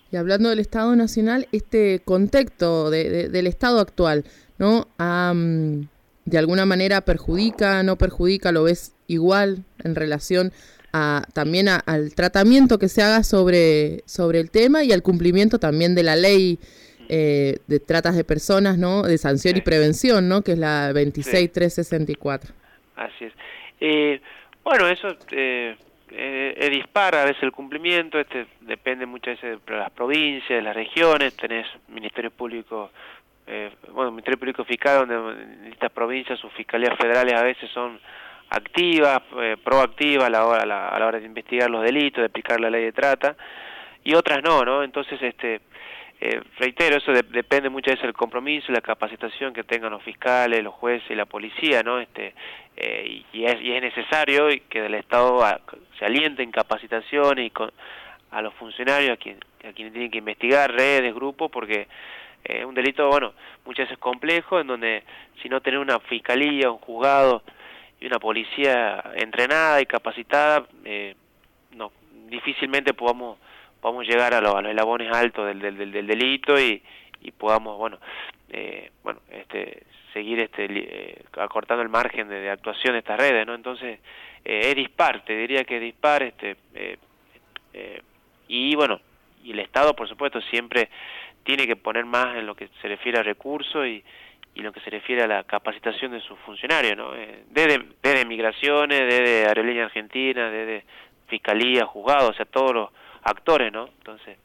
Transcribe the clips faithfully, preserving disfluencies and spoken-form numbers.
Y hablando del Estado Nacional, este contexto de, de, del Estado actual, ¿no? Um, ¿de alguna manera perjudica, no perjudica, lo ves igual en relación a también a, al tratamiento que se haga sobre, sobre el tema y al cumplimiento también de la ley eh, de tratas de personas, ¿no? De sanción Sí. y prevención, ¿no? Que es la veintiséis mil trescientos sesenta y cuatro. Así es. Eh, bueno, eso eh, eh, es dispar a veces el cumplimiento, este depende muchas veces de las provincias, de las regiones, tenés Ministerio Público, eh, bueno, Ministerio Público Fiscal, donde en estas provincias sus fiscalías federales a veces son activas, eh, proactivas a la, hora, a, la, a la hora de investigar los delitos, de aplicar la ley de trata, y otras no, ¿no? Entonces, este... Eh, reitero, eso de, depende muchas veces del compromiso y la capacitación que tengan los fiscales, los jueces y la policía, ¿no? Este, eh, y, es, y es necesario que del Estado a, se aliente en capacitación y con, a los funcionarios, a, quien, a quienes tienen que investigar, redes, grupos, porque es eh, un delito, bueno, muchas veces complejo, en donde si no tener una fiscalía, un juzgado y una policía entrenada y capacitada, eh, no, difícilmente podamos podamos llegar a, lo, a los eslabones altos del, del, del, del delito y, y podamos, bueno, eh, bueno, este, seguir este, eh, acortando el margen de, de actuación de estas redes, ¿no? Entonces, eh, es dispar, te diría que es dispar, este, eh, eh, y bueno, y el Estado, por supuesto, siempre tiene que poner más en lo que se refiere a recursos y, y lo que se refiere a la capacitación de sus funcionarios, ¿no? Eh, desde, desde migraciones, desde Aerolínea Argentina, desde Fiscalía, juzgados, o sea, todos los actores, ¿no? Entonces,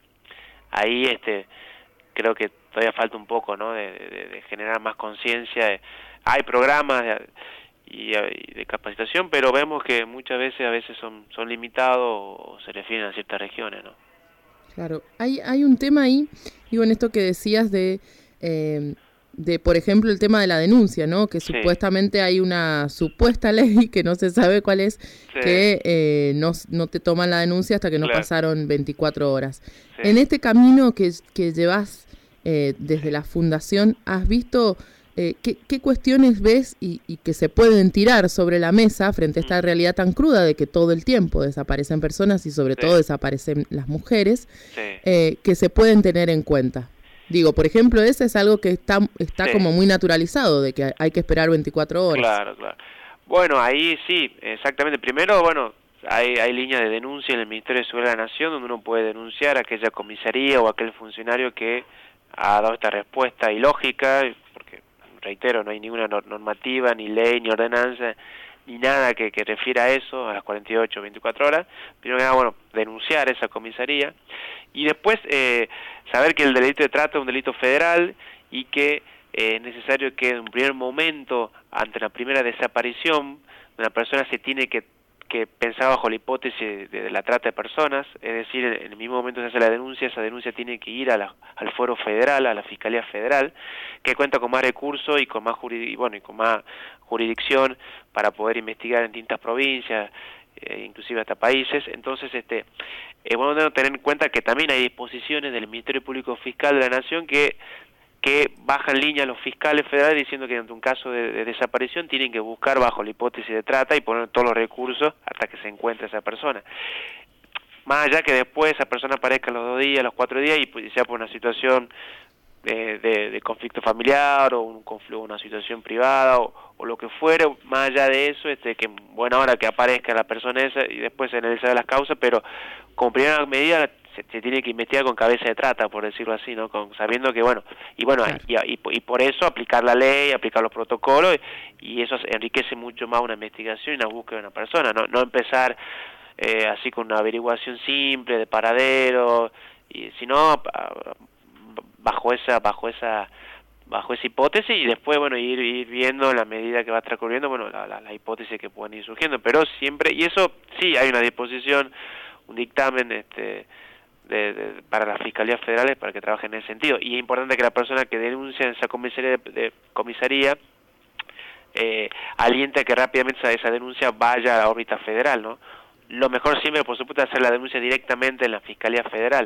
ahí este creo que todavía falta un poco, ¿no? De, de, de generar más conciencia. Hay programas de, y, y de capacitación, pero vemos que muchas veces a veces son son limitados o se refieren a ciertas regiones, ¿no? Claro, hay hay un tema ahí, digo, en esto que decías de eh, de, por ejemplo, el tema de la denuncia, ¿no? Que sí. Supuestamente hay una supuesta ley que no se sabe cuál es, sí. que eh, no, no te toman la denuncia hasta que no claro. pasaron veinticuatro horas. Sí. En este camino que, que llevas eh, desde la fundación, ¿has visto eh, qué, qué cuestiones ves y, y que se pueden tirar sobre la mesa frente a esta realidad tan cruda de que todo el tiempo desaparecen personas y sobre sí. todo desaparecen las mujeres, sí. eh, que se pueden tener en cuenta? Digo, por ejemplo, ese es algo que está está sí. como muy naturalizado, de que hay que esperar veinticuatro horas. Claro, claro. Bueno, ahí sí, exactamente. Primero, bueno, hay, hay líneas de denuncia en el Ministerio de Seguridad de la Nación donde uno puede denunciar a aquella comisaría o aquel funcionario que ha dado esta respuesta ilógica, porque, reitero, no hay ninguna normativa, ni ley, ni ordenanza, ni nada que, que refiera a eso, a las cuarenta y ocho, veinticuatro horas. Primero que nada, bueno, denunciar esa comisaría. Y después, eh, saber que el delito de trata es un delito federal y que eh, es necesario que en un primer momento, ante la primera desaparición, una persona se tiene que, que pensar bajo la hipótesis de, de la trata de personas, es decir, en el mismo momento que se hace la denuncia, esa denuncia tiene que ir a la, al Foro Federal, a la Fiscalía Federal, que cuenta con más recursos y con más jurid- bueno, y con más jurisdicción para poder investigar en distintas provincias, eh, inclusive hasta países. Entonces, este es bueno tener en cuenta que también hay disposiciones del Ministerio Público Fiscal de la Nación que que bajan línea a los fiscales federales diciendo que ante un caso de, de desaparición tienen que buscar bajo la hipótesis de trata y poner todos los recursos hasta que se encuentre esa persona. Más allá que después esa persona aparezca los dos días, los cuatro días y pues, sea por una situación de, de, de conflicto familiar o un conflicto, una situación privada o, o lo que fuere, más allá de eso, este que buena hora que aparezca la persona esa y después se analiza las causas, pero como primera medida se, se tiene que investigar con cabeza de trata, por decirlo así, ¿no? Con, sabiendo que, bueno, y bueno, claro. y, y, y por eso aplicar la ley, aplicar los protocolos, y, y eso enriquece mucho más una investigación y una búsqueda de una persona, no, no empezar eh, así con una averiguación simple de paradero, y sino bajo esa, bajo esa bajo esa hipótesis y después, bueno, ir, ir viendo en la medida que va transcurriendo, bueno, la, la, la hipótesis que pueden ir surgiendo, pero siempre, y eso sí, hay una disposición, un dictamen, este De, de, para las fiscalías federales para que trabajen en ese sentido, y es importante que la persona que denuncia en esa comisaría, de, de comisaría eh, aliente a que rápidamente esa, esa denuncia vaya a la órbita federal, ¿no? Lo mejor siempre, por supuesto, es hacer la denuncia directamente en la Fiscalía Federal.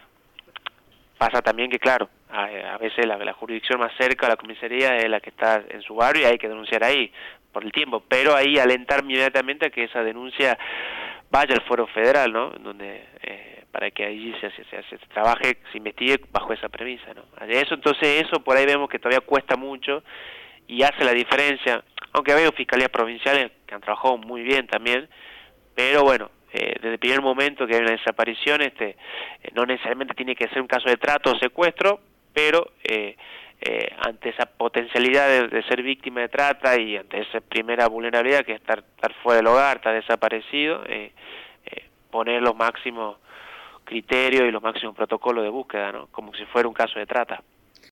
Pasa también que, claro, a, a veces la, la jurisdicción más cerca a la comisaría es la que está en su barrio y hay que denunciar ahí por el tiempo, pero ahí alentar inmediatamente a que esa denuncia vaya al Foro Federal, ¿no? Donde eh, para que allí se, se, se, se trabaje, se investigue bajo esa premisa, ¿no? Eso, entonces eso por ahí vemos que todavía cuesta mucho y hace la diferencia, aunque ha habido fiscalías provinciales que han trabajado muy bien también, pero bueno, eh, desde el primer momento que hay una desaparición, este, eh, no necesariamente tiene que ser un caso de trato o secuestro, pero eh, eh, ante esa potencialidad de, de ser víctima de trata y ante esa primera vulnerabilidad que es estar, estar fuera del hogar, estar desaparecido, eh, eh, poner los máximos criterios y los máximos protocolos de búsqueda, ¿no? Como si fuera un caso de trata.